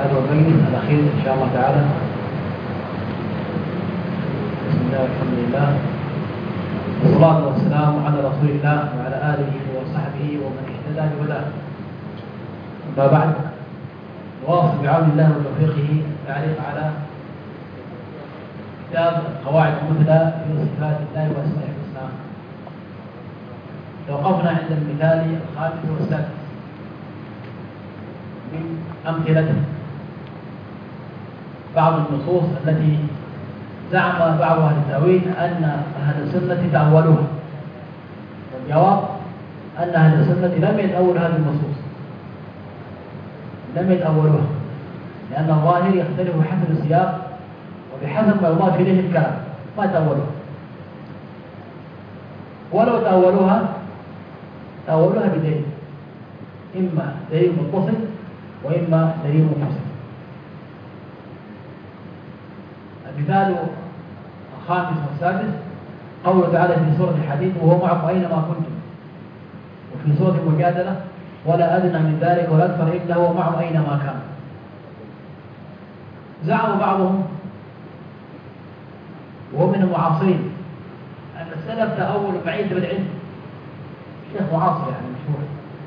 هذا المجلس الأخير إن شاء الله تعالى. بسم الله والحمد لله والصلاة والسلام على رسول الله وعلى آله وصحبه ومن اهتدى بهداه. أما بعد، نواصل بعون الله وتوفيقه التعليق على كتاب القواعد المثلى في صفات الله وأسمائه الحسنى. توقفنا عند المثال الخامس والسادس من أمثلته بعض النصوص التي زعم بعض أهل التأويل أن أهل السنة تأولوها، والجواب أن أهل السنة لم يتأولوا هذه النصوص، لم يتأولوها، لأن الظاهر يختلف حسب السياق وبحسب ما يضاف إليه الكلام، ما تأولوها. ولو تأولوها بدليل، إما دليل متصل وإما دليل منفصل. المثال الخامس والسادس قوله تعالى في سورة الحديد: وهو معكم أينما كنتم. وفي سورة المجادلة: ولا أدنى من ذلك ولا أكثر إلا هو معهم أينما كان. زعم بعضهم وهو من المعاصرين أن السلف تأول معية بالعلم. شيخ معاصر يعني مشهور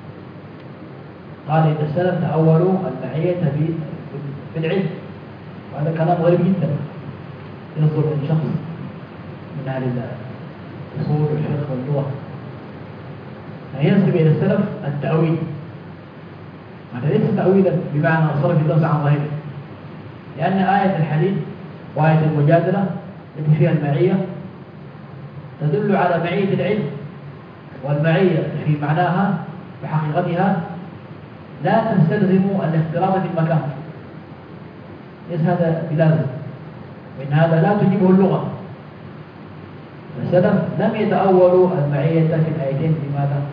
قال إن السلف تأولوا المعية بالعلم، وهذا كلام غريب جدا يصدر من شخص من أهل الأصول والفقه واللغة، أن ينسب إلى السلف التأويل. هذا ليس تأويلا بمعنى صرف اللفظ عن ظاهره، لأن آية الحديد وآية المجادلة التي فيها المعية تدل على معية العلم، والمعية في معناها وحقيقتها لا تستلزم الاختلاط في المكان، ليس هذا بلازم، وإن هذا لا تجيبه اللغة. السلف لم يتأولوا المعية في الآيتين بماذا؟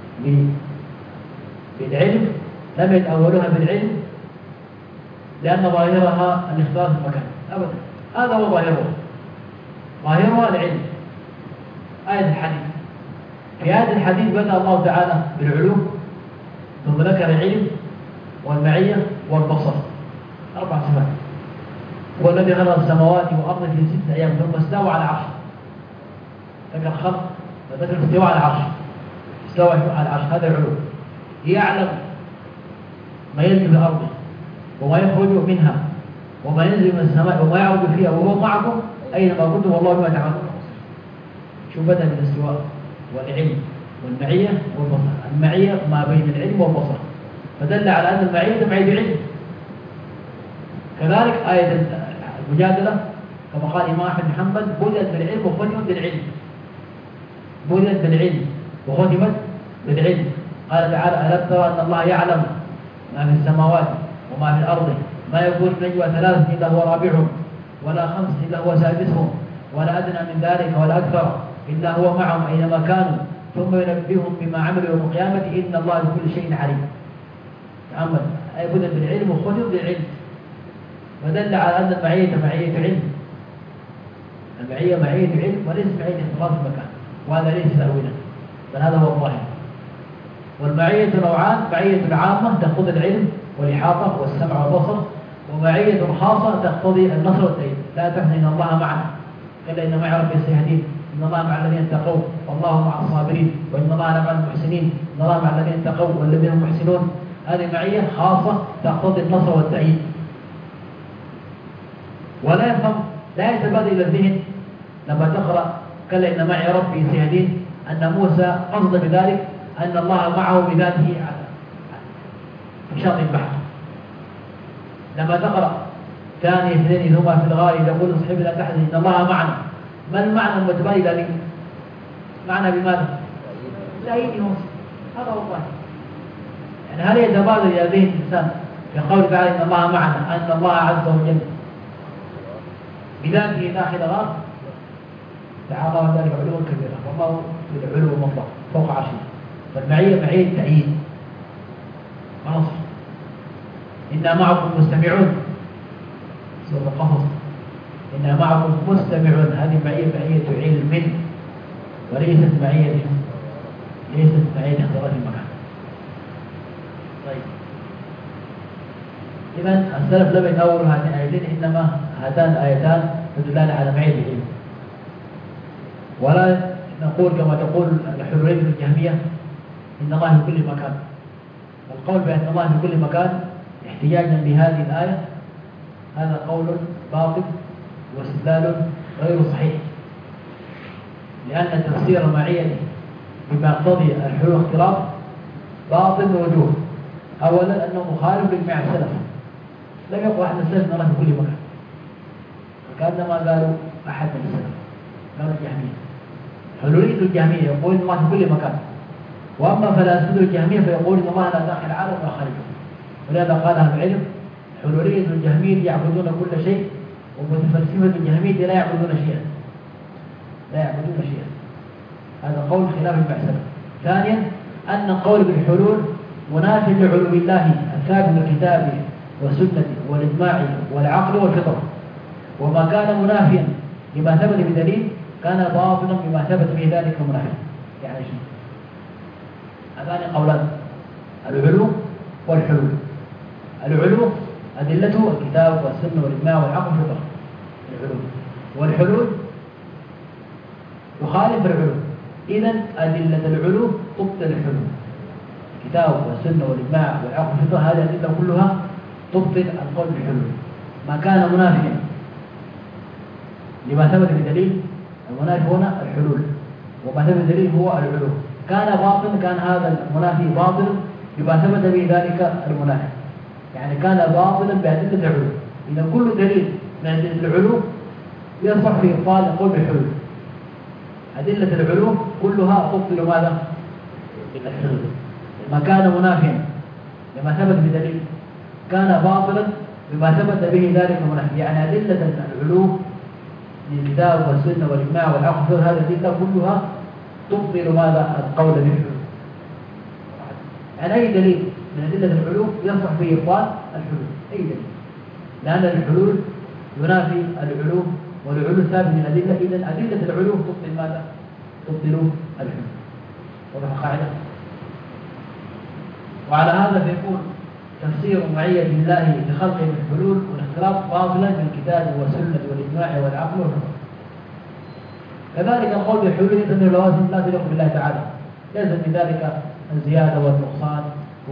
بالعلم، لم يتأولوها بالعلم لأن ظاهرها الاختلاط في المكان أبدا، هذا هو ظاهرها العلم. آية الحديث، في آية الحديث بدأ الله تعالى بالعلوم ثم ذكر العلم والمعية والبصر، 4 صفات. هو الذي خلق السماوات والأرض في 6 أيام ثم استوى على العرش. ذكر الخلق وذكر الاستواء على العرش، استوى على العرش، هذا العلوم. يعلم ما يلج في الأرض وما يخرج منها وما ينزل من السماء وما يعرج فيها وهو معكم أينما كنتم والله بما تعملون. شو بدأ من الاستواء والعلم والمعية والبصر. المعية ما بين العلم والبصر، فدل على أن المعية معية علم. كذلك آية المجادلة كما قال الإمام أحمد بن حنبل: بدأت بالعلم وختمت بالعلم. بدأت بالعلم وختمت بالعلم. قال تعالى: ألم ترى أن الله يعلم ما في السماوات وما في الأرض، ما يكون من نجوى 3 إلا هو رابعهم ولا 5 إلا هو سادسهم ولا أدنى من ذلك ولا أكثر إلا هو معهم أينما كانوا ثم ينبئهم بما عملوا يوم القيامة إن الله بكل شيء عليم. تأمل، أي بدأت بالعلم وختمت بالعلم، ودل على أن المعية معية علم. المعية معية علم وليس معية اختلاط المكان، وهذا ليس تأويلا بل هذا هو الظاهر. والمعية نوعان: معية عامة تقتضي العلم والإحاطة والسمع والبصر، ومعية خاصة تقتضي النصر والتأييد. لا تحزن إن الله معنا، إلا إن معي ربي سيهدين، إن الله مع الذين اتقوا والله مع الصابرين، وإن الله مع المحسنين، إن الله مع الذين اتقوا والذين هم محسنون. هذه معية خاصة تقتضي النصر والتأييد. ولا يفهم، لا يتبادر إلى الذهن لما تقرأ كلا إن معي ربي سيهدين أن موسى قصد بذلك أن الله معه بذاته في شاطئ البحر. لما تقرأ ثاني 2 هما في الغار يقول صحيح لا تحزن إن الله معنا، ما المعنى المتبادل ذلك؟ معنى بماذا؟ تأييد موسى، هذا هو الظاهر. يعني هل يتبادر إلى ذهن الإنسان في قول تعالى إن الله معنا أن الله عز وجل بذاته داخل غار؟ تعالى ذلك علو كبيرة، والله بالعلو والله فوق عرشه. فالمعية معية تأييد ونصر. إنا معكم مستمعون، سورة القصص: إنا معكم مستمعون. هذه معية علم وليست معية اختلاط المكان. طيب، إذا السلف لم يتأولوا هاتين الآيتين، إنما هاتان الآيتان تدلان على معية العلم. ولا نقول كما تقول الحلولين الجهمية إن الله في كل مكان. القول بأن الله في كل مكان احتجاجا بهذه الآية هذا قول باطل واستدلال غير صحيح، لأن تفسير المعية بما يقتضي الحلول اختلاف باطل وجوه. أولا أنه مخالف لإجماع السلف، لم يقل أحد السلف أن الله في كل مكان، وكأنما قالوا أحد من السلف، قالوا الجهمية. حلولية الجهمية يقول إن الله في كل مكان، وأما فلاسفة الجهمية فيقول إن الله لا داخل العالم ولا خارجه. ولهذا قال أهل العلم حلولية الجهمية يعبدون كل شيء، ومتفلسفة الجهمية لا يعبدون شيئا، لا يعبدون شيئا. هذا قول خلاف إجماع السلف. ثانيا أن القول بالحلول مناف لعلو الله الثابت بالكتاب والسنة والإجماع والعقل والفطرة، وما كان منافيا لما ثبت بدليل كان باطلا بما ثبت به ذلك المنافي. يعني شيء هذان قولان: العلو والحلول. العلو أدلته الكتاب والسنة والإجماع والعقل والفطرة، العلو. والحلول يخالف العلو. إذن أدلة العلو تبطل الحلول، الكتاب والسنة والإجماع والعقل والفطرة هذه الأدلة كلها تبطل القول بالحلول. ما كان منافيا لما ثبت بدليل، المنافي هنا الحلول، وما ثبت بدليل هو العلو. كان باطل، كان هذا المنافي باطل بما ثبت به ذلك المنافي، يعني كان باطلا بأدلة العلو. إذا كل دليل من أدلة العلو يصح في إبطال القول بالحلول. أدلة العلو كلها تبطل ماذا؟ الحلول. ما كان منافيا لما ثبت بدليل كان باطلا بما ثبت به ذلك المنافي، يعني أدلة العلو للكتاب والسنة والإجماع والعقل هذه الأدلة كلها تبطل ماذا؟ القول بالحلول. يعني أي دليل من أدلة العلو يصح فيه إبطال الحلول، أي دليل، لأن الحلول ينافي العلو، والعلو ثابت من الأدلة. إذن أدلة العلو تبطل ماذا؟ تبطل الحلول. وضح قاعدة. وعلى هذا فيكون تفسير معية الله بخلقه بالحلول والاختلاف باطلا من الكتاب والسنة والإجماع والعقل والفطرة. كذلك القول بالحلول أن اللوازم لا تليق بالله تعالى، ليس في ذلك الزيادة والنقصان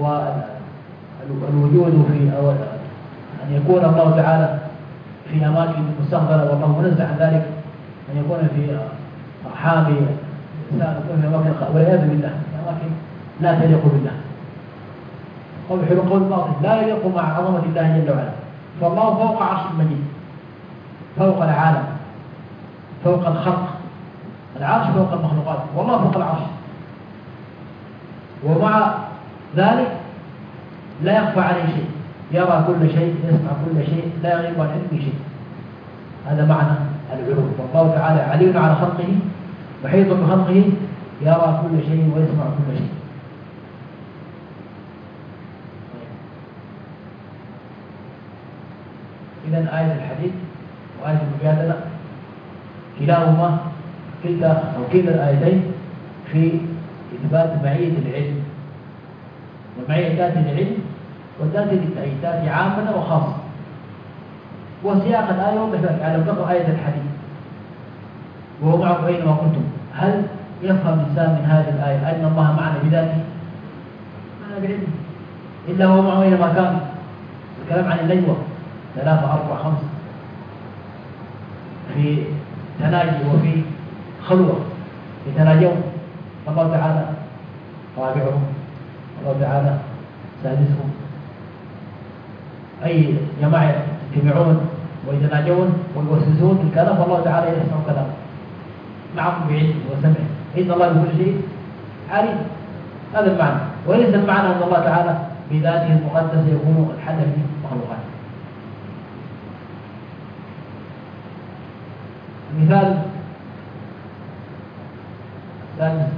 والوجود في أو أن يكون الله تعالى في أماكن مستقبلة والله منزه عن ذلك، أن يكون في أرحام الإنسان، يكون في أماكن والعياذ بالله في أماكن لا تليق بالله. قول الحلول قول باطل لا يليق مع عظمة الله جل وعلا. فالله فوق عرش المجيد، فوق العالم، فوق الخلق، العرش فوق المخلوقات، والله فوق العرش. ومع ذلك لا يخفى عليه شيء، يرى كل شيء، يسمع كل شيء، لا يغيب عن علمه شيء. هذا معنى العلو. والله تعالى علي على خلقه، محيط بخلقه، يرى كل شيء ويسمع كل شيء. إذن آية الحديث وآية المجادلة كلاهما كلتا أو كلا الآيتين في إثبات معية العلم، والمعية تأتي للعلم وتأتي للتأييد، تأتي عامة وخاصة. وسياق الآية يوضح ذلك. على تقرأ آية الحديث وهو معكم أينما كنتم، هل يفهم الإنسان من هذه الآية أن الله معنا بذاته؟ معنا بعلمه، إلا هو معه أينما كان. الكلام عن الليوة 3 4 5 في تناجي وفي خلوة يتناجون، الله تعالى رابعهم، الله تعالى سادسهم. أي جماعة يجتمعون ويتناجون ويوسوسون في الكلام، فالله تعالى يسمع كلامه معكم بعلم وسمع، إن الله بكل شيء عليم. هذا المعنى. وليس المعنى أن الله تعالى بذاته المقدسة يكون الحدث في مخلوقاته. المثال الثالث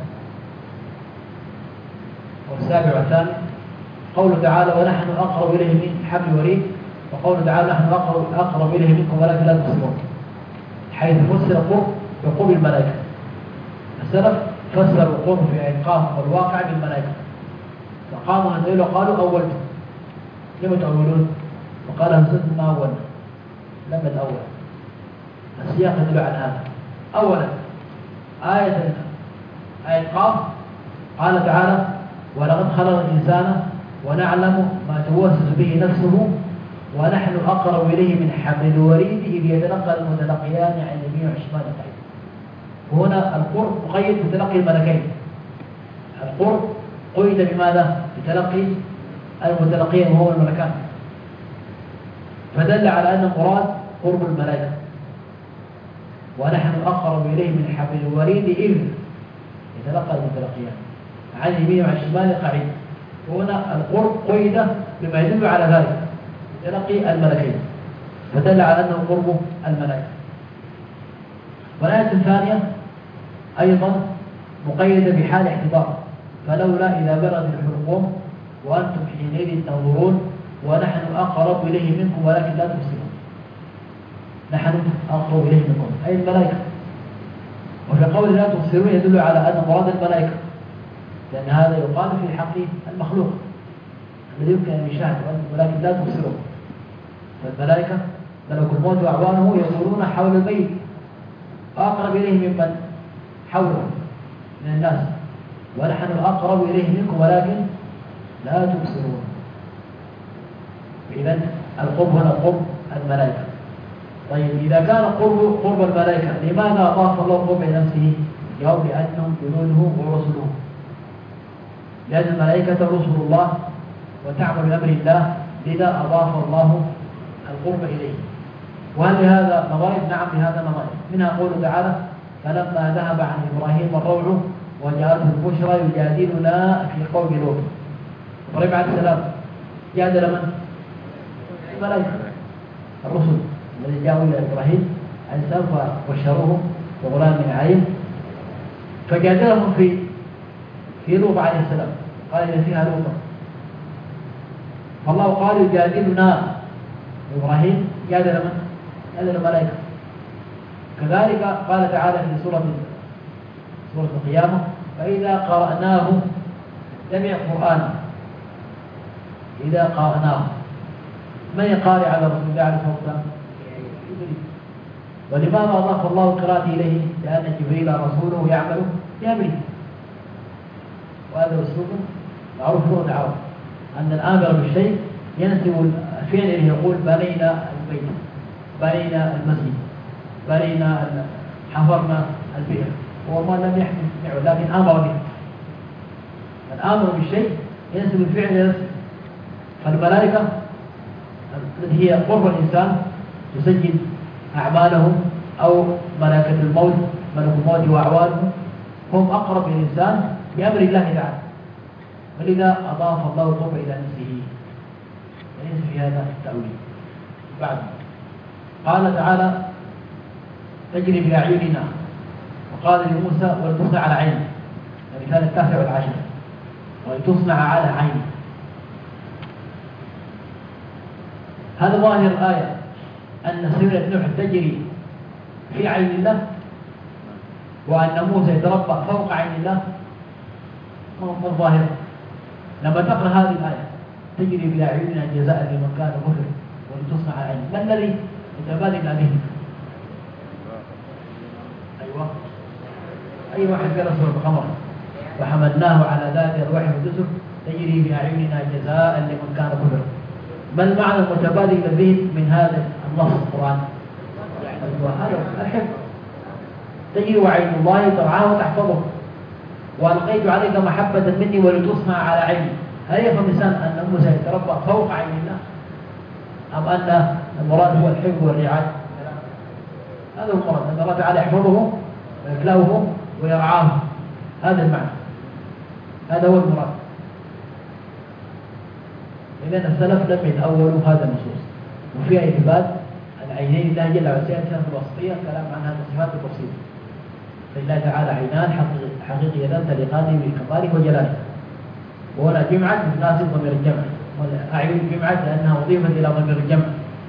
والسابع والثامن قوله تعالى ونحن أقرب إليه من حبل الوريد، وقوله تعالى نحن أقرب إليه منكم ولكن لا تبصرون، حيث فسر قرب بقرب الملائكة. السلف فسر القرب في إيقاف والواقع بالملائكة، فقاموا هذول قالوا أولتم. لم تأولون؟ وقال همزة ما أول لم الأول. السياق يدل على هذا. أولا آية قاف قال تعالى ولقد خلق الإنسان ونعلم ما توسوس به نفسه ونحن أقرب إليه من حبل الوريد إذ يتلقى المتلقيان عن اليمين والشمال قعيد. وهنا القرب مقيد بتلقي الملكين. القرب قيد بماذا؟ بتلقي المتلقين وهو الملكان، فدل على أن المراد قرب الملائكة. ونحن أقرب إليه من حبل الوريد إذ يتلقى المتلقيان عن اليمين وعن الشمال قعيد. وهنا القرب قيد بما يدل على ذلك تلقي الملكين، فدل على أنه قرب الملائكة. والآية الثانية أيضا مقيدة بحال احتضار، فلولا إذا بلغت الحلقوم وأنتم حينئذ تنظرون ونحن أقرب إليه منكم ولكن لا تبصرون. نحن أقرب إليه منكم أي الملائكة. وفي قول لا تبصرون يدل على أن مراد الملائكة، لأن هذا يقال في حق المخلوق الذي يمكن أن يشاهد ولكن لا تبصرون. فالملائكة ملك الموت وأعوانه يدورون حول البيت أقرب إليه ممن حوله من الناس، ونحن أقرب إليه منكم ولكن لا تبصرون. إذن القرب هنا قرب الملائكة. طيب إذا كان قرب الملائكة لماذا أضاف الله قرب إلى نفسه؟ جواب لأنهم جنوده ورسله، لأن الملائكة رسل الله وتعمل بأمر الله، لذا أضاف الله القرب إليه. وهل لهذا نظائر؟ نعم لهذا نظائر. منها قوله تعالى فلما ذهب عن إبراهيم الروع وجاءته البشرى يجادلنا في قوم لوط. إبراهيم عليه السلام جادل من؟ الملائكة الرسل الذي جاءوا إلى إبراهيم عليه السلام وبشروه بغلام عليم، فجادلهم في لوط عليه السلام، قال إن فيها لوطا، فالله قال يجادلنا. إبراهيم جادل من؟ جادل الملائكة. كذلك قال تعالى في سورة القيامة فإذا قرأناه جميع قرآن إذا قرأناه. من يقارئ على رسول الله عليه الصلاة والسلام؟ ولماذا أضاف الله قراءته إليه؟ لأن جبريل رسوله يعمل بأمره، وهذا أسلوب معروف له العرب أن الآمر بالشيء ينسب الفعل إليه، يقول بنينا البيت، بنينا المسجد، بنينا حفرنا البئر، هو ما لم يحدث لكن أمر به. الآمر بالشيء ينسب الفعل إلى نفسه. فالملائكة التي هي قرب الإنسان تسجل أعمالهم، أو ملائكة الموت ملك الموت وأعوانه هم أقرب للإنسان بأمر الله تعالى، ولذا أضاف الله القرب إلى نفسه، وليس في هذا التأويل. بعد قال تعالى تجري بأعيننا، وقال لموسى ولتصنع على عيني، المثال 9 و10 ولتصنع على عيني. هذا ظاهر الآية أن سفينة نوح تجري في عين الله، وأن موسى يتربى فوق عين الله. ما الظاهر؟ لما تقرأ هذه الآية تجري بأعيننا جزاء لمن كان كفر ولتصنع على عيني، ما الذي يتبادل به؟ أيوة، أي واحد قال سورة القمر وحملناه على ذات الألواح والدسر تجري بأعيننا جزاء لمن كان كفر. ما المعنى المتبادل به من هذا النص القرآني؟ هذا الحفظ، تجري وعين الله ترعاه وتحفظه، وألقيت عليك محبة مني ولتصنع على عيني. هل يفهم الإنسان أن موسى يتربى فوق عين الله، أم أن المراد هو الحفظ والرعاية؟ هذا هو المراد، أن الله تعالى يحفظه ويكلأه ويرعاه، هذا المعنى، هذا هو المراد. إذن السلف لم يتأولوا هذا النصوص، وفيها إثبات العينين الله جل وعلا في الوسطية، كلام عن هذه الصفات بالتفصيل. فلله تعالى عينان حقيقيتان تليقان بكماله وجلاله، وهنا جمعة تناسب ضمير الجمع، والأعين جمعة لأنها أضيفت إلى ضمير الجمع،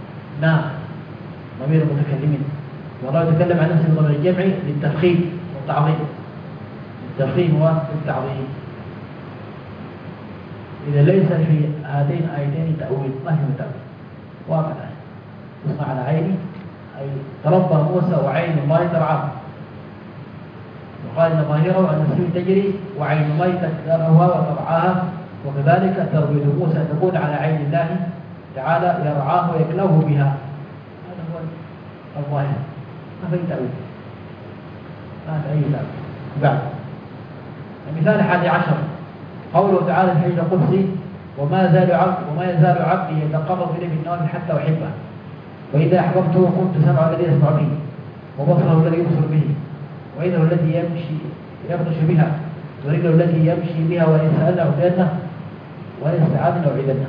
ضمير المتكلمين، والله يتكلم عن نفسه بضمير الجمع للتفخيم والتعظيم، التفخيم والتعظيم. إذا ليس في هاتين آيتين تأويل، ما في تأويل، واقع تصنع على عيني، أي تربى موسى وعين الله ترعاه. وقال إن ظاهره أن السفينة تجري وعين ميتة تذرها وترعاها، وكذلك تربية موسى تكون على عين الله تعالى يرعاه ويكلوه بها. هذا هو الظاهر، ما في تأويل، ما في أي تأويل. بعد المثال 11 قوله تعالى في الحديث القدسي: وما يزال عبدي يتقرب إلي بالنوافل حتى أحبه، وإذا أحببته كنت سمعه الذي يسمع به، وبصره الذي يبصر به، ويده الذي يبطش بها، ورجله التي يمشي بها، وإن سألنا أعطينه، وإن استعاذنا أعيذنه.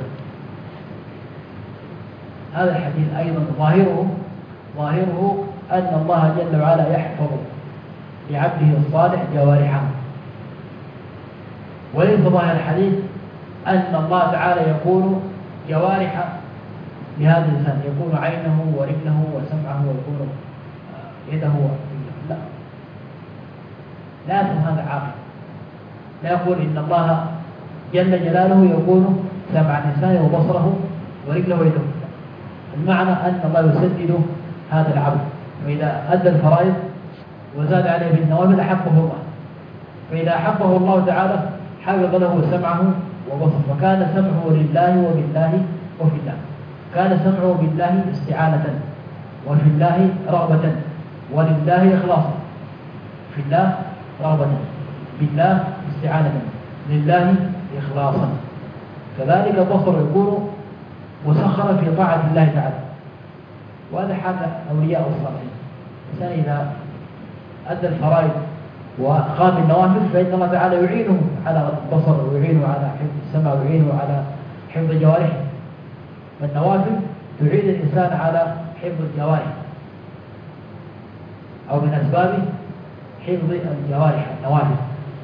هذا الحديث أيضا ظاهره أن الله جل وعلا يحفظ لعبده الصالح جوارحه، وليس ظاهر الحديث أن الله تعالى يكون جوارح لهذا الإنسان، يكون عينه ورجله وسمعه ويكون يده لا، لا يفهم هذا عاقل. لا يقول إن الله جل جلاله يكون سمع الإنسان وبصره ورجله ويده. المعنى أن الله يسدد هذا العبد، وإذا أدى الفرائض وزاد عليه بالنوافل أحبه الله، فإذا أحبه الله تعالى حفظ له سمعه وبصره، فكان سمعه لله وبالله وفي الله، كان سمعه بالله استعانة، وفي الله رغبة، ولله إخلاصا. في الله رغبة، بالله استعانة، لله إخلاصا. كذلك البصر يكون مسخرا في طاعة الله تعالى، وهذا حال أولياء الصالحين. الإنسان إذا أدى الفرائض وقام بالنوافل فإن الله تعالى يعينه على البصر، ويعينه على حفظ السمع، ويعينه على حفظ جوارحه. فالنوافل تعين الإنسان على حفظ الجوارح، أو من أسباب حفظ الجوارح النوافل.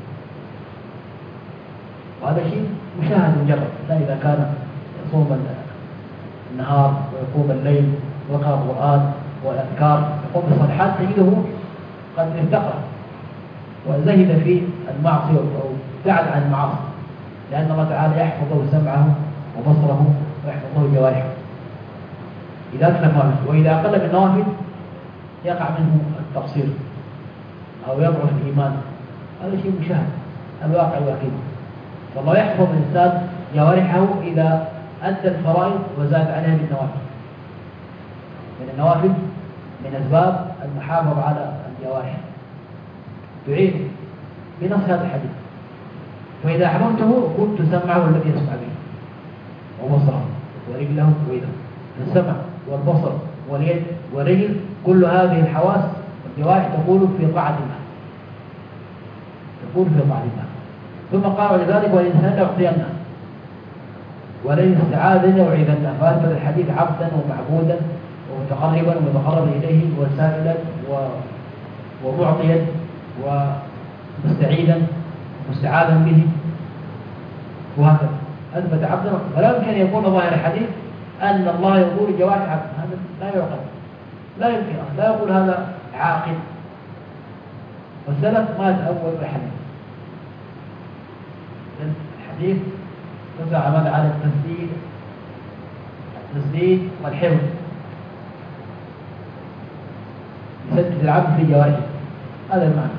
وهذا شيء مشاهد مجرد. لا إذا كان يصوم النهار ويقوم الليل ويقرأ القرآن والأذكار يقوم بالصالحات تجده قد ارتقى وزهد في المعصية أو بعد عن المعاصي، لأن الله تعالى يحفظه سمعه وبصره ويحفظه جوارحه إذا أكثر النوافل. وإذا أقل من النوافل يقع منه التقصير أو يضعف الإيمان. هذا شيء مشاهد، الواقع يؤكده. فالله يحفظ الإنسان جوارحه إذا أدى الفرائض وزاد عليها بالنوافل. من النوافل من أسباب المحافظة على الجوارح، تعين بنص هذا الحديث: فإذا أحببته كنت سمعه الذي يسمع به، وبصره ورجله ويده. السمع والبصر واليد والرجل كل هذه الحواس والجوارح تقول في طاعة الله، تقول في طاعة الله. ثم قال لذلك: والإنسان أعطينه، ولئن استعاذني أعيذنه. فأثبت الحديث عبدا ومعبودا ومتقربا ومتقرب إليه وسائلا ومعطيا ومستعيدا ومستعاذا به، وهكذا أثبت عبدا. فلا يمكن أن يكون ظاهر الحديث أن الله يقول جوارح عبد، هذا لا يعقل، لا يمكن، لا يقول هذا عاقل. والسلف ما يتأول الحديث. الحديث يعتمد على التسديد والحفظ، يسدد العبد في جوارحه، هذا المعنى.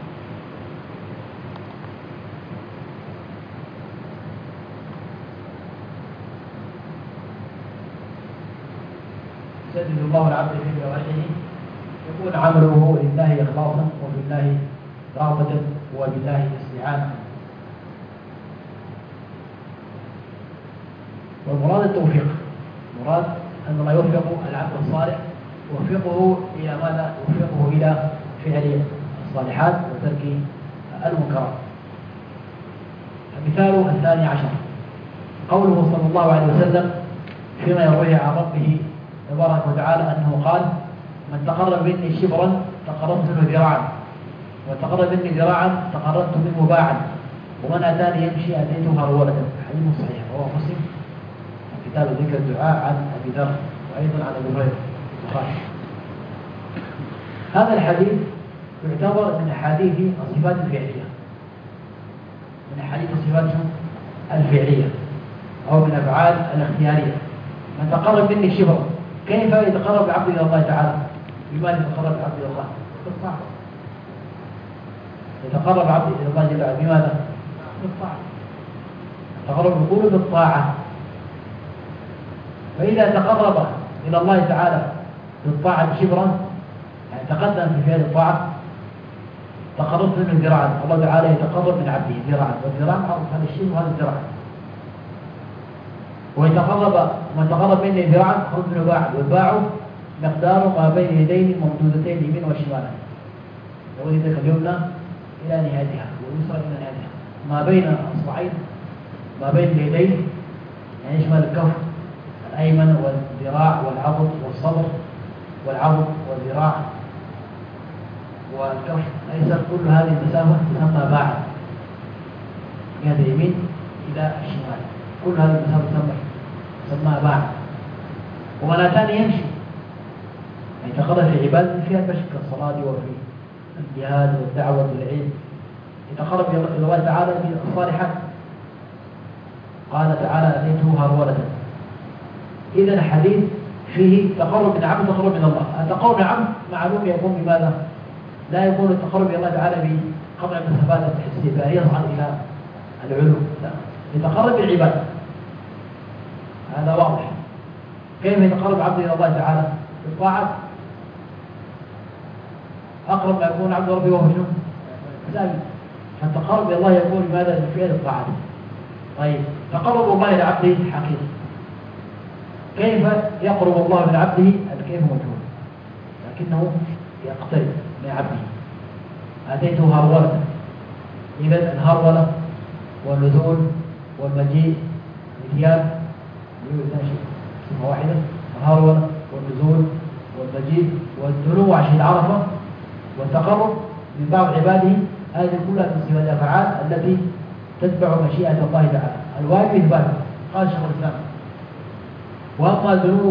يسدد الله العبد في جوارحه، يكون عمله لله إخلاصا وفي الله رغبة وبالله استعانة. والمراد التوفيق، مراد أن الله يوفق العبد الصالح، يوفقه إلى ماذا؟ يوفقه إلى فعل الصالحات وترك المنكرات. المثال 12 قوله صلى الله عليه وسلم فيما يرويه عن ربه تبارك وتعالى أنه قال: من تقرب مني شبرا تقربت منه ذراعا، وتقرب مني ذراعا تقربت منه باعا، ومن أتاني يمشي أتيته هرولة. حديث صحيح رواه مسلم كتاب ذكر الدعاء عن أبي ذر، وأيضا عن أبي هريرة البخاري. هذا الحديث يعتبر من أحاديث الصفات الفعلية، من أحاديث الصفات الفعلية أو من أفعال الاختيارية. من تقرب مني شبرا. كيف يتقرب العبد إلى الله تعالى؟ بماذا يتقرب العبد إلى الله؟ بالطاعة. يتقرب العبد إلى الله جل وعلا بماذا؟ بالطاعة. تقرب القلوب بالطاعة. فإذا تقرب إلى الله تعالى بالطاعة شبرا، يعني تقدم في فعل الطاعة، تقربت منه ذراعا. الله تعالى يتقرب من عبده ذراعا، والذراع معروف هذا الشيء وهذا الذراع. ومن تقرب مني ذراعا تقرب منه باعا، والباع مقدار ما بين يدين ممدودتين اليمين والشمال، ويدك اليمنى إلى نهايتها واليسرى إلى نهايتها، ما بين الأصبعين، ما بين اليدين يعني يشمل الكف الأيمن والذراع والعضد والصدر والعضد والذراع والكف الأيسر. كل هذه المسافة تسمى باعا، من يد اليمين إلى الشمال، كل هذه المسافة تسمى باعا. ومناتان يمشي، يعني تقرب في عبادة فيها المشي كالصلاة وفي الجهاد والدعوة والعلم. يتقرب إلى الله تعالى بالصالحات. قال تعالى أتيته هرولة. إذا الحديث فيه تقرب من العبد وتقرب من الله. التقرب من العبد معلوم يكون بماذا؟ لا يكون التقرب إلى الله تعالى بقطع المسافات الحسية بأن يصعد إلى العلو، لا، يتقرب بالعبادة. هذا واضح. كيف يتقرب العبد إلى الله تعالى؟ بالطاعة. أقرب ما يكون عبد ربي وهو شنو؟ ساجد. فالتقرب إلى الله يكون بماذا؟ بفعل الطاعة. طيب، تقرب الله إلى عبده حقيقي. كيف يقرب الله من عبده؟ الكيف موجود، لكنه يقترب من عبده. أتيته هرولة. إذا الهرولة والنزول والمجيء الإتيان صفة واحدة. الهرولة والنزول والمجيء والدنو عشان عرفة والتقرب من بعض عباده، هذه كلها من صفات الأفعال التي تتبع مشيئة الله تعالى. الواجب إثباته، قال شيخ الإسلام. وأما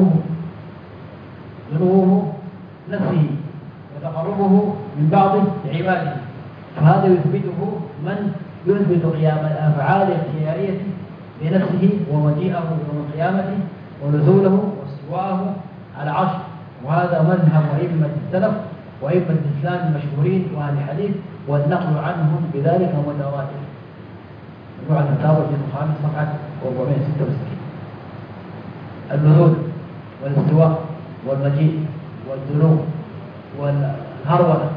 ذنوبه نفسه وتقربه من بعض عباده، فهذا يثبته من يثبت قيام الأفعال الاختيارية لنفسه ومجيئه يوم القيامة ونزوله واستواءه على العرش. وهذا مذهب أئمة السلف وأئمة الإسلام المشهورين وأهل الحديث، والنقل عنهم بذلك متواتر. نوع الفتاوى في الخامس صفحة 466. النزول والاستواء والمجيء والدنو والهرولة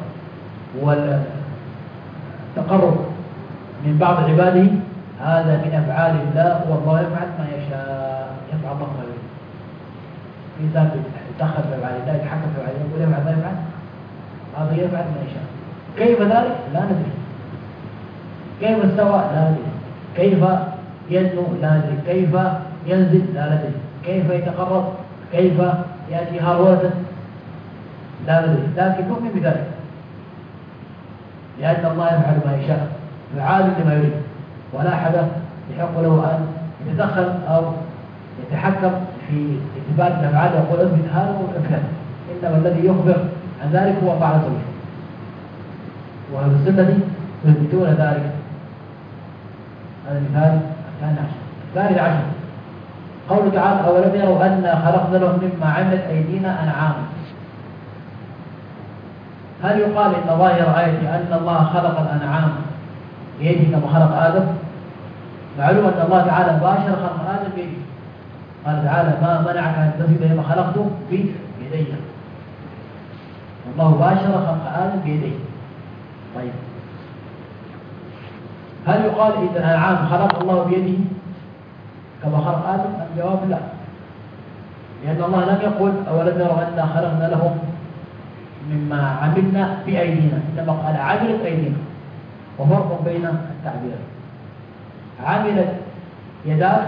والتقرب من بعض عباده، هذا من أفعال الله، والله يفعل ما يشاء، يفعل الله ما يريد. الإنسان يتدخل في أفعال الله، يتحكم في أفعال الله، ويفعل ما يفعل، هذا يفعل ما يشاء. كيف ذلك؟ لا ندري. كيف استوى؟ لا ندري. كيف يدنو؟ لا ندري. كيف ينزل؟ لا ندري. كيف يتقرب؟ كيف يأتي هرولة؟ لا ندري، لكن نؤمن بذلك، لأن الله يفعل ما يشاء، فعال لما يريد، ولا أحد يحق له أن يتدخل أو يتحكم في إثبات الأفعال ويقول اثبت هذا والإفعال. إنما الذي يخبر عن ذلك هو الله عز وجل، وأهل السنة يثبتون ذلك. هذا المثال الثاني عشر. قوله تعالى: أولم يروا أنا خلقنا لهم مما عملت أيدينا أنعاما. هل يقال إن ظاهر آية أن الله خلق الأنعام بيده كما خلق آدم؟ معلوم أن الله تعالى باشر خلق آدم بيده. قال تعالى: ما منعك أن تسجد لما خلقته بيدي. الله باشر خلق آدم بيديه. طيب، هل يقال إن الأنعام خلق الله بيده كما خلق آدم؟ الجواب لا، لأن الله لم يقل أولم يروا أنا خلقنا لهم مما عملنا بأيدينا، إنما قال عملت أيدينا. وفرق بين التعبيرين. عملت يداك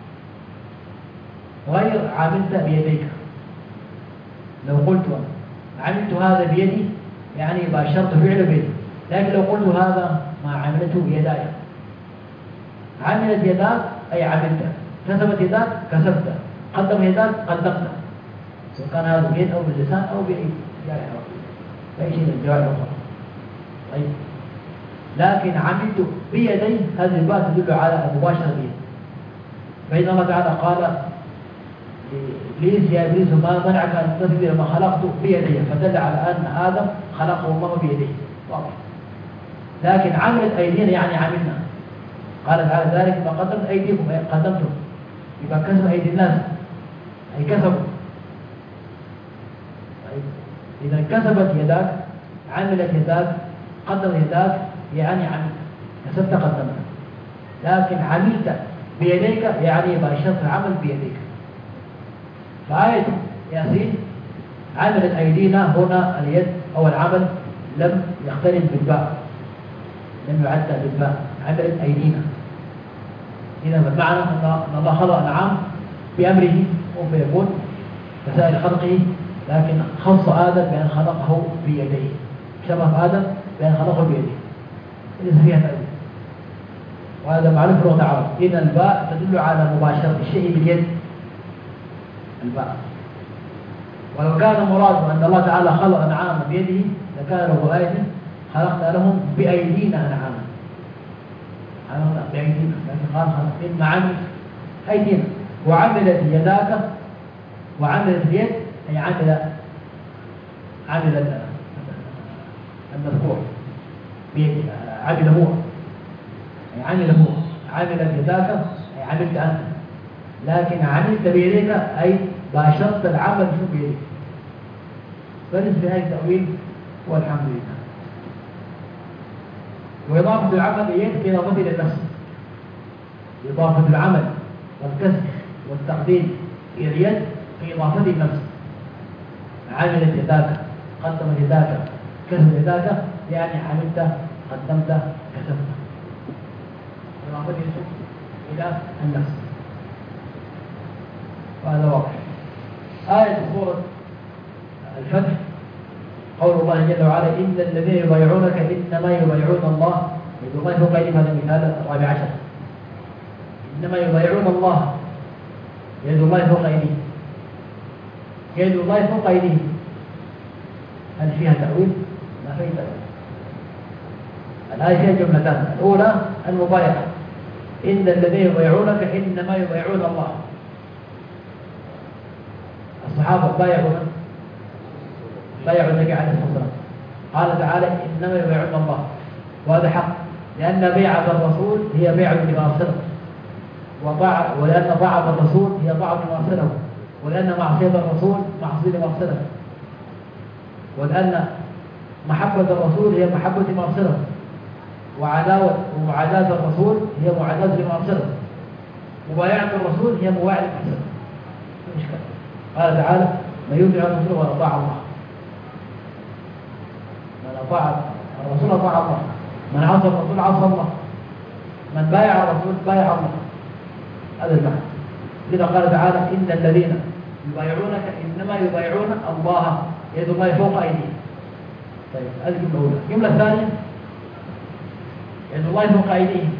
غير عملت بيديك. لو قلت عملت هذا بيدي يعني باشرت فعل بيدي، لكن لو قلت هذا ما عملته بيداي. عملت يداك أي عملت، كسبت يداك كسبت، قدم يداك قدمت، سواء كان هذا بيد أو باللسان أو بأي شيء من الجوارح الأخرى. طيب، لكن عملت بيدي هذه الباء تدل على المباشرة بيد. فإن الله تعالى قال إبليس يا إبليس ما منعك أن تسجد لما خلقته بيدي، فدل على أن آدم خلقه الله بيديه، واضح. لكن عملت أيدينا يعني عملنا، قال تعالى ذلك ما قدمت أيديكم، قدمتم، يبقى كسب أيدي الناس أي كسبوا. إذا كسبت يداك، عملت يداك، قدمت يداك، يعني عملت، كسبت قدمت. لكن عملت بيديك يعني باشرت العمل بيديك. فآية ياسين عملت أيدينا، هنا اليد أو العمل لم يختلف بالباء، لم يعدى بالباء، عملت أيدينا. إذا بالمعنى أن الله خلق النعام بأمره وفيكون كسائر خلقه، لكن خص آدم بأن خلقه بيديه، شبه آدم بأن خلقه بيديه، ليس فيها تأويل. وهذا معروف في اللغة العربية. إذا الباء تدل على مباشرة الشيء باليد، الباء. ولو كان مراد أن الله تعالى خلق أنعاما بيده لكان له آية خلقنا لهم بأيدينا أنعاما، خلقنا بأيدينا، لكن قال إن عمل أيدينا. وعملت يداك، وعملت اليد أي عمل المذكور بيد، عمل هو أي عمل هو، عملت يداك أي عملت أنت، لكن عملت بيديك أي باشرت العمل في بيديك. فليس في هذا التأويل والحمد لله. وإضافة العمل يكفي إضافته إلى النفس، إضافة العمل والكسب والتقديم إلى اليد في إضافته النفس. عملت يداك، قدمت يداك، كسبت يداك، يعني عملت، قدمت، كسبت، إضافته إلى النفس. وهذا واضح. آية سورة الفتح قول الله جل وعلا إن الذين يبايعونك إنما يبايعون الله، يد الله فوق أيديهم، هذا المثال 14. إنما يبايعون الله يد الله فوق أيديهم، يد الله فوق أيديهم، هل فيها تأويل؟ ما فيها تأويل. الآية فيها جملتان، الأولى المبايعة، إن الذين يبايعونك إنما يبايعون الله. الصحابة بايعوا النبي عليه الصلاة والسلام، قال تعالى إنما يبايعون الله، وهذا حق، لأن بيعة الرسول هي بيعة لما أرسله، ولأن طاعة الرسول هي طاعة لما أرسله، ولأن معصية الرسول معصية لما أرسله، ولأن محبة الرسول هي محبة لما أرسله، ومعاداة الرسول هي معاداة لما أرسله، مبايعة الرسول هي مبايعة لما أرسله. قال تعالى من يطع الرسول وأطاع الله، من أطاع الرسول أطاع الله، من عصى الرسول عصى الله، من بايع الرسول بايع الله. هذا المعنى. لذا قال تعالى إن الذين يبايعونك إنما يبايعون الله يد الله فوق أيديهم. طيب هذه الجملة الأولى. الجملة الثانية يد الله فوق أيديهم،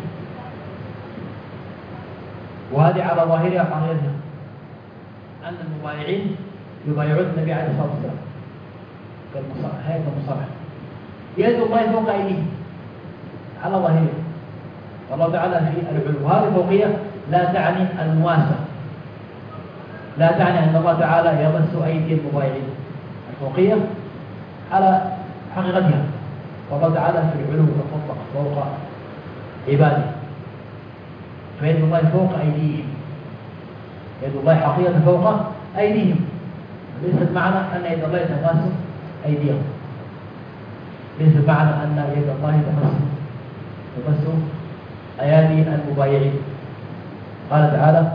وهذه على ظاهرها وحقيقتها أن المبايعين يبايعون النبي عليه الصلاة والسلام هذا المصالح، يد الله فوق أيديهم على ظاهرها، والله تعالى في العلو. وهذه الفوقية لا تعني المواساة، لا تعني أن الله تعالى يمس أيدي المبايعين، الفوقية على حقيقتها، والله تعالى في العلو فوق عباده، فيد الله فوق أيديهم، يد الله حقيقة فوق أيديهم، ليس معنى أن يد الله تمس أيديهم، ليس معنى أن يد الله تمس أيادي المبايعين. قال تعالى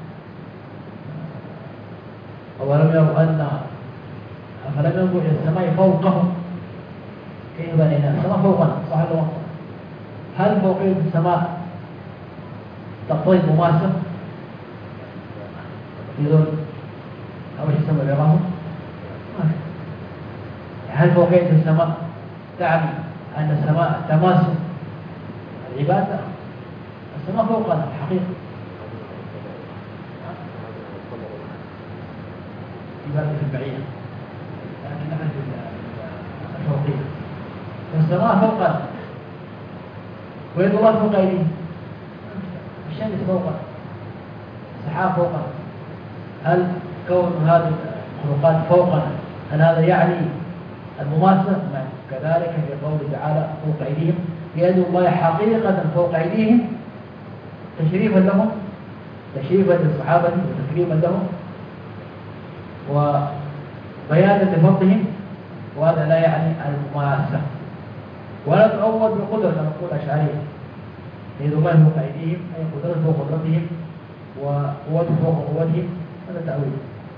أولم يروا أفلم ينظروا إلى السماء فوقهم كيف بنيناها، السماء فوقنا صح ولا لا؟ هل فوقية السماء تقتضي المماسة؟ يقول أول شيء السماء يراهم، هل فوقية السماء تعني أن السماء تماس العبادة؟ السماء فوقنا حقيقة، عبادة البعيدة، لكن نحن الفوقية، السماء فوقنا ويد الله فوق أيديهم، الشمس فوقنا، السحاب فوقنا، هل كون هذه المخلوقات فوقنا هل هذا يعني المماثلة؟ نعم. كذلك في قوله تعالى فوق أيديهم، يد الله حقيقة فوق أيديهم تشريفا لهم، تشريفا للصحابة وتكريما لهم وبيانا لفضلهم، وهذا لا يعني المماثلة. ولا تؤول بقدرة كما يقول الأشعرية، يد الله فوق أيديهم أي قدرته فوق قدرتهم وقوته فوق قوتهم، هذا تأويل.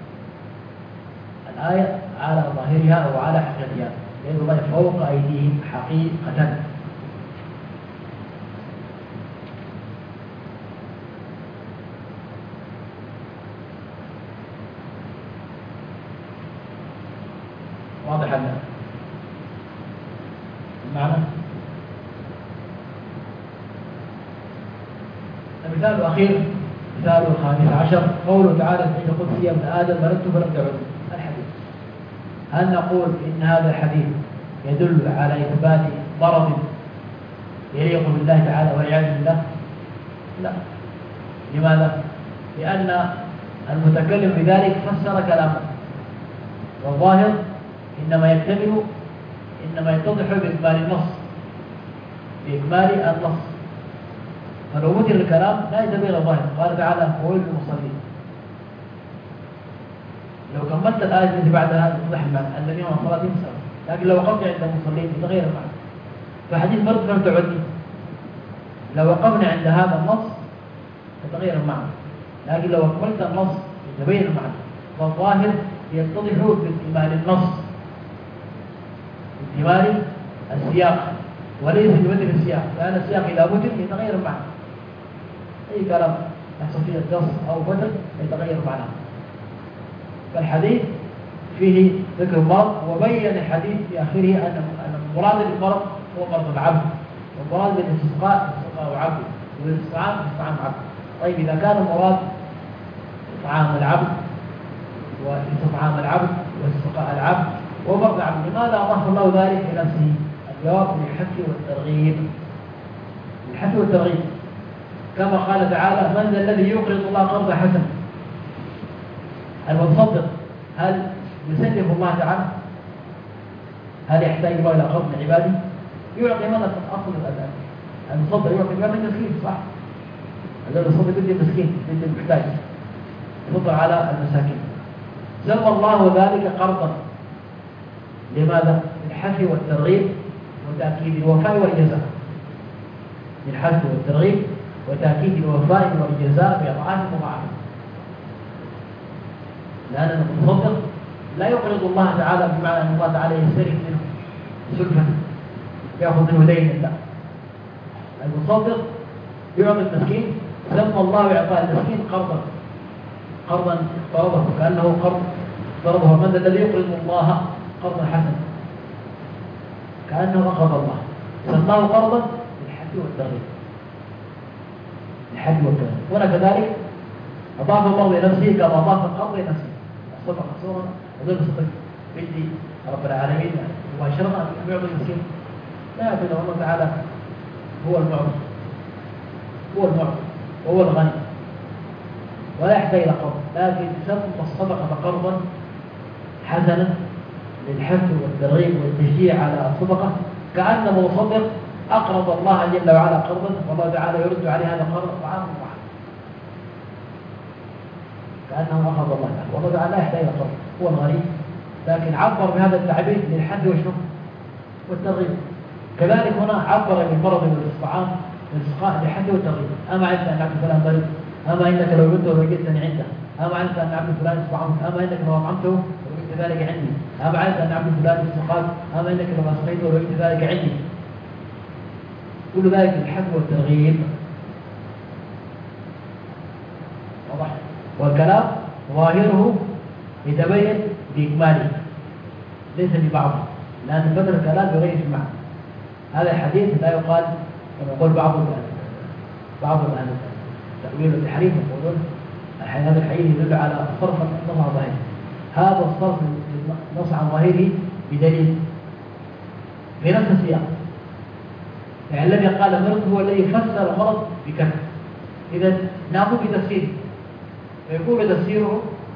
الآية على ظاهرها وعلى حقيقتها، يد الله فوق أيديهم حقيقة. واضح المعنى؟ المثال الأخير مثال الخامس عشر قوله تعالى عند قدس يا ابن آدم ملكت فلم تعد. الحديث، هل نقول إن هذا الحديث يدل على إثبات مرض يليق بالله تعالى والعياذ بالله؟ لا. لماذا؟ لأن المتكلم بذلك فسر كلامه، والظاهر إنما يتضح بإكمال النص، بإكمال النص. فلو مثل الكلام لا يتبين الظاهر. قال تعالى فويل للمصلين، لو كملت الآية التي بعدها يتضح المعنى الذين هم صلاتهم سواء، لكن لو وقفنا عند المصلين يتغير المعنى. فحديث مرض فلم تعدني، لو وقفنا عند هذا النص يتغير المعنى، لكن لو أكملت النص يتبين المعنى. فالظاهر يتضح باكتمال النص، باكتمال السياق، وليس بمثل السياق، لأن السياق إذا بدل يتغير المعنى. أي كلام يحصل فيه الدرس أو بدل يتغير معناه. فالحديث فيه ذكر المرض، وبين الحديث في آخره أن المراد بالمرض هو مرض العبد، والمراد بالاستسقاء استسقاء عبد، والاستطعام استطعام عبد. طيب إذا كان المراد إطعام العبد واستطعام العبد واستسقاء العبد ومرض العبد، لماذا أضاف الله ذلك لنفسه؟ الجواب للحث والترغيب، للحث والترغيب. كما قال تعالى من ذا الذي يقرض الله قرضا حسنا. المتصدق هل يسلف الله تعالى؟ هل يحتاج الله إلى قرض من عباده؟ يعطي من أصل الأذان. المتصدق يعطي من المسكين، صح؟ الذي يصدق بدي المسكين، بدي المحتاج، يفضل على المساكين. سمى الله ذلك قرضا. لماذا؟ للحث والترغيب وتأكيد الوفاء والجزاء. للحث والترغيب وتأكيد الوفاء والجزاء بأضعاف مضاعفة. لأن المتصدق لا يقرض الله تعالى بمعنى أن الله تعالى يستلف منه سلفا يأخذ منه دينا، لا. المتصدق يعطي المسكين، سمى الله إعطاء المسكين قرضا اقترضه، كأنه قرض اقترضه. من الذي يقرض الله قرضا حسنا؟ كأنه أقرض الله، سماه قرضا للحث والترغيب، الحث والترغيب. هنا كذلك أضاف الله لنفسه كما أضاف القرض لنفسه. الصدقة صورة وذلك الصدق بدي رب العالمين مباشرة أن يعطي المسكين، لا يعطي الله تعالى. هو المعطي، هو المعطي وهو الغني، ولا يحتاج إلى قرض، لكن سمى الصدقة قرضا حسنا للحث والترغيب والتشجيع على الصدقة، كأن المتصدق أقرض الله جل وعلا قرضا، والله تعالى يرد عليه هذا القرض طعام واحد، كأنه أقرض الله تعالى، والله تعالى لا يحتاج إلى قرض، هو الغني، لكن عبر بهذا التعبير للحث والترغيب. كذلك هنا عبر بالمرض والاستطعام والاستسقاء للحث والترغيب. أما علمت أن عبد فلان مريض؟ أما إنك لو جئته وجدتني عنده؟ أما علمت أن عبد فلان استطعمت؟ أما إنك لو أطعمته وجدت ذلك عندي؟ أما علمت أن عبد فلان استقام؟ أما إنك لو أسقيته وجدت ذلك عندي؟ كل ذلك للحث والترغيب. واضح؟ والكلام ظاهره يتبين بإكماله ليس ببعضه، لأن بدل الكلام يغير في المعنى. هذا الحديث لا يقال كما يقول بعض الأهل تأويل التحريف، يقولون هذا الحديث يدل على صرف النص عن ظاهره. هذا الصرف النص عن ظاهره بدليل في نفس السياق. يعني الذي قال مرض هو الذي فسر المرض بكذا. إذا نأخذ بتفسيره، فيكون تفسيره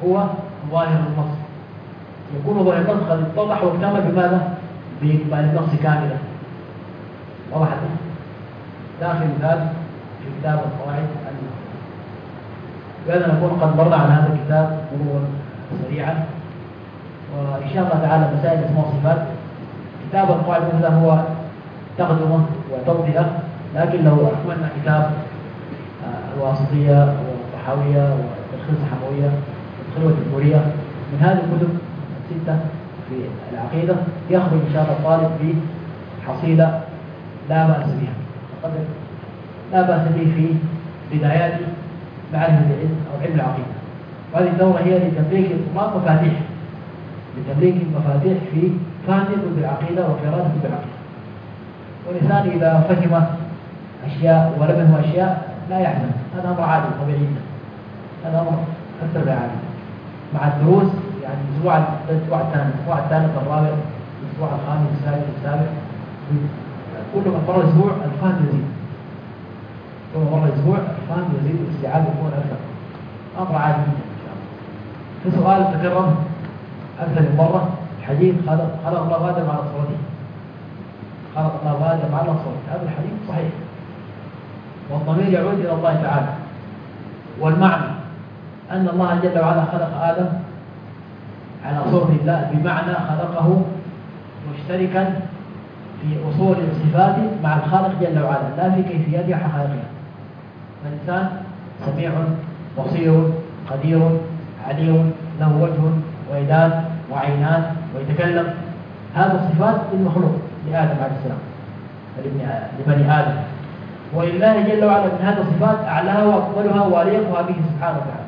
هو ظاهر النص، يكون ظاهر النص قد اتضح واكتمل بماذا؟ بإكمال النص كاملا. واضح ده آخر مثال في كتاب القواعد المفيدة. بهذا نكون قد مرنا على هذا الكتاب مرورا سريعا، وإن شاء الله تعالى مسائل اسماء وصفات كتاب القواعد المفيدة هو تقدمه وتوضيئه، لكن لو أكملنا كتاب الواسطية والطحاوية والتلخيص الحموية والخلوة التدمرية من هذه الكتب الستة في العقيدة يخرج إن شاء الله الطالب بحصيلة لا بأس بها، لا بأس به في بدايات معرفة العلم أو علم العقيدة. وهذه الدورة هي لتمليك الطلاب مفاتيح، لتمليك المفاتيح في فهم كتب العقيدة وقراءة كتب العقيدة. والإنسان إذا فهم أشياء ولم يفهم أشياء لا يحزن، هذا أمر عادي طبيعي جدا، هذا أمر أكثر من عادي. مع الدروس يعني الأسبوع الثالث الرابع الأسبوع الخامس السادس السابع كل ما مر الأسبوع الفهم يزيد، كل ما مر الأسبوع الفهم يزيد والاستيعاب يكون أكثر، أمر عادي جدا إن شاء الله. في سؤال تكرر أكثر من مرة، حديث خلق الله آدم على صورته، خلق الله آدم على صورته، هذا الحديث صحيح، والضمير يعود إلى الله تعالى. والمعنى أن الله جل وعلا خلق آدم على صورة الله، بمعنى خلقه مشتركا في أصول الصفات مع الخالق جل وعلا، لا في كيفياتها حقائقها. الإنسان سميع بصير قدير عليم له وجه ويدان وعينان ويتكلم، هذه الصفات للمخلوق لآدم عليه السلام لبني آدم، ولله جل وعلا من هذه الصفات أعلاها وأكملها وأليقها به سبحانه وتعالى.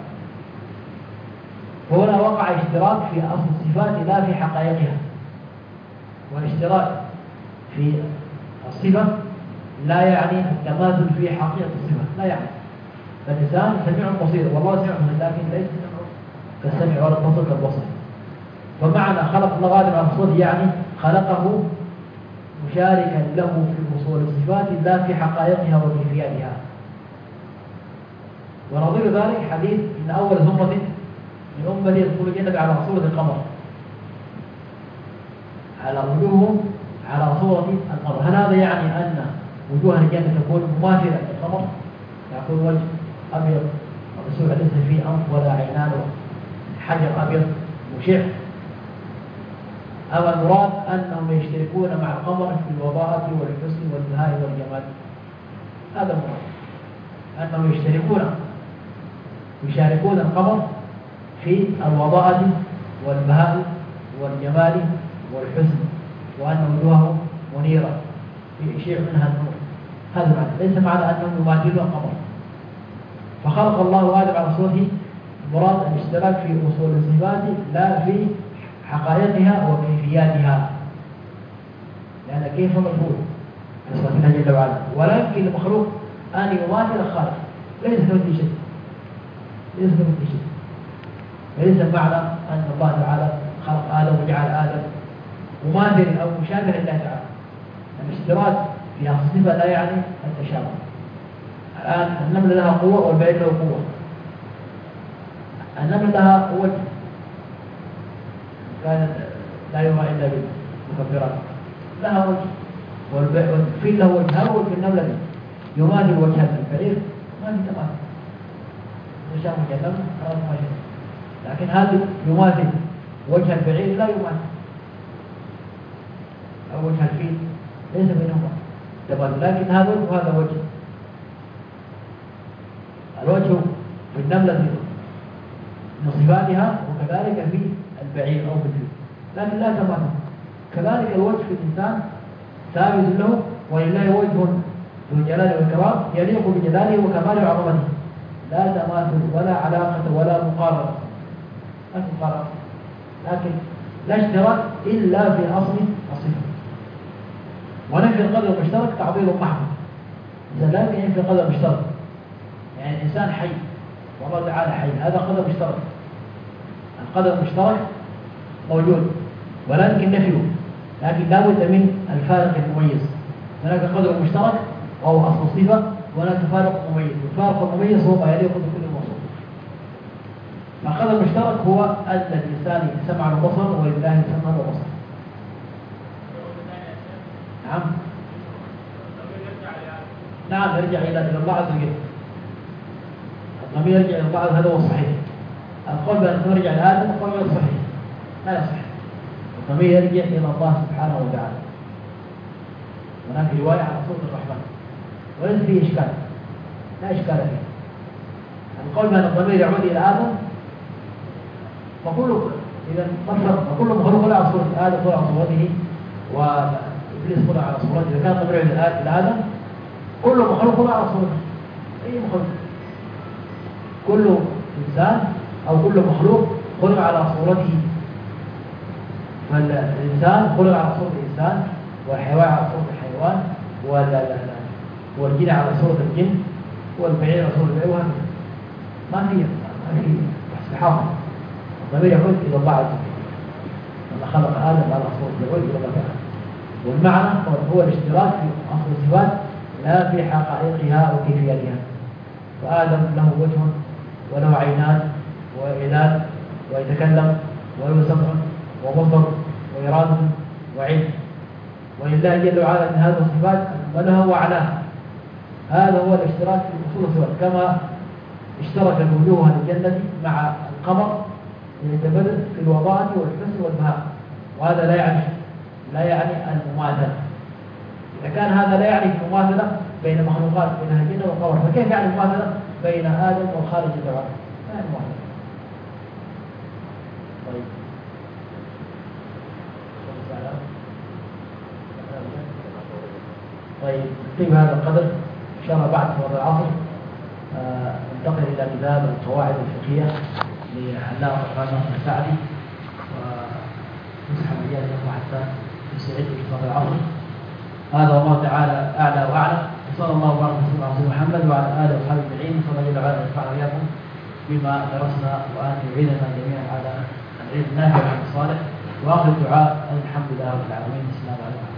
وهنا وقع اشتراك في أصل الصفات لا في حقائقها، والاشتراك في الصفة لا يعني التماثل في حقيقة الصفة، لا يعني. فالإنسان سميع بصير والله سميع بصير، لكن ليس كالسمع ولا البصر كالبصر. ومعنى خلق الله آدم على صورته يعني خلقه مشاركا له في أصول الصفات لا في حقائقها وكيفياتها. ونظير ذلك حديث إن أول زمرة من أمتي يدخل الجنة على صورة القمر، على وجوههم على صورة القمر. هل هذا يعني أن وجوه الجنة تكون مماثلة للقمر، يكون وجه أبيض ومسوح ليس فيه أنف ولا عينان حجر أبيض مشع، أو المراد أنهم يشتركون مع القمر في الوضاءة والحسن والبهاء والجمال؟ هذا المراد، أنهم يشاركون القمر في الوضاءة والبهاء والجمال والحسن، وأن وجوههم منيرة يشيع منها النور. هذا معنى، ليس معنى أنهم يماثلون القمر. فخلق الله آدم على صورته مراد الاشتراك في أصول الصفات لا في حقائقها وكيفياتها، لأن كيف مجهول كصفة الله جل وعلا، ولكن المخلوق أن يماثل الخالق ليس كمثله شيء، ليس كمثله شيء. وليس معنى أن الله تعالى خلق آدم وجعل آدم مماثل أو مشابه لله تعالى. الاشتراك في الصفة لا يعني التشابه. الآن النملة لها قوة والبعير له قوة. النملة لها وجه كانت لا يرى إلا بالمكبرات، لها وجه، والفيل له وجه، هل وجه النملة يماثل وجه البعير؟ ما في تماثل، مشابه النملة خلاص ما شاء، لكن هذا يماثل وجه البعير لا يماثل، أو وجه الفيل ليس بينهما تماثل، لكن هذا وجه وهذا وجه. الوجه في النملة من صفاتها وكذلك في البعير أو في الفيل، لكن لا تماثل. كذلك الوجه في الإنسان ثابت له، ولله وجه ذو الجلال والإكرام يليق بجلاله وكمال عظمته، لا تماثل ولا علاقة ولا مقارنة، لا مقارنة، لكن لا اشتراك إلا في أصل الصفة. ونفي القدر المشترك تعطيل محض، إذا لا ينفي القدر المشترك، يعني الإنسان حي والله تعالى حي، هذا قدر مشترك، القدر المشترك موجود ولكن نفيه، لكن لا بد من الفارق المميز. هناك قدر مشترك وهو أصل الصفة، وهناك فارق مميز، والفارق المميز هو ما يليق بكل موصوف. فالقدر المشترك هو أن الإنسان سمع وبصر ولله سمع وبصر. نعم. نعم يرجع إلى الله عز وجل. الضمير يرجع إلى الله، هذا هو الصحيح. القول بأنه يرجع لآدم القول غير صحيح، لا يصح. الضمير يرجع إلى الله سبحانه وتعالى. هناك رواية عن رسول الرحمن وليس فيه إشكال، لا إشكال فيه. القول بأن الضمير يعود إلى آدم فكل إذا فكل مخلوق على صورة آدم خلق على صورته، وإبليس خلق على صورته. إذا كان الضمير إلى آدم كل مخلوق خلق على صورته، أي مخلوق، كل إنسان أو كل مخلوق خلق على صورته. فالإنسان خلق على صورة الإنسان، والحيوان على صورة الحيوان، والجن على صورة الجن، والبعير على صورة البعير، وهكذا. ما في استحاضة. الضمير يعود إلى الله عز وجل. لما خلق آدم على صورة يعود إلى الله تعالى. والمعنى هو الاشتراك في أصل الصفات لا في حقائقها وكيفياتها. فآدم له وجه وله عينان وإذان ويتكلم وله سمع وبصر وإرادة وعلم. ولله جل وعلا من هذه الصفات أكملها وأعلاها. هذا هو الاشتراك في أصول الصفات، كما اشترك الوجوه أهل الجنة مع القمر يتبدل في الوضاءة والحسن والبهاء. وهذا لا يعني المماثلة. إذا كان هذا لا يعني المماثلة بين مخلوقات بين أهل الجنة والقمر، فكيف يعني المماثلة بين آدم والخالق جل وعلا؟ لا يعني المماثلة. طيب نكتب هذا القدر إن شاء الله بعد صلاة العصر. ننتقل إلى كتاب القواعد الفقهية لعلامة الرحمن السعدي، ونسحب مجال الأخوة حتى نستعد لصلاة العصر. هذا والله تعالى أعلى وأعلم. وصلى الله وبارك على محمد وعلى آله وصحبه أجمعين. صلى الله عليه وسلم وإياكم بما درسنا، وأن يعيننا جميعا على العلم النافع والصالح. وآخر الدعاء الحمد لله رب العالمين. السلام عليكم.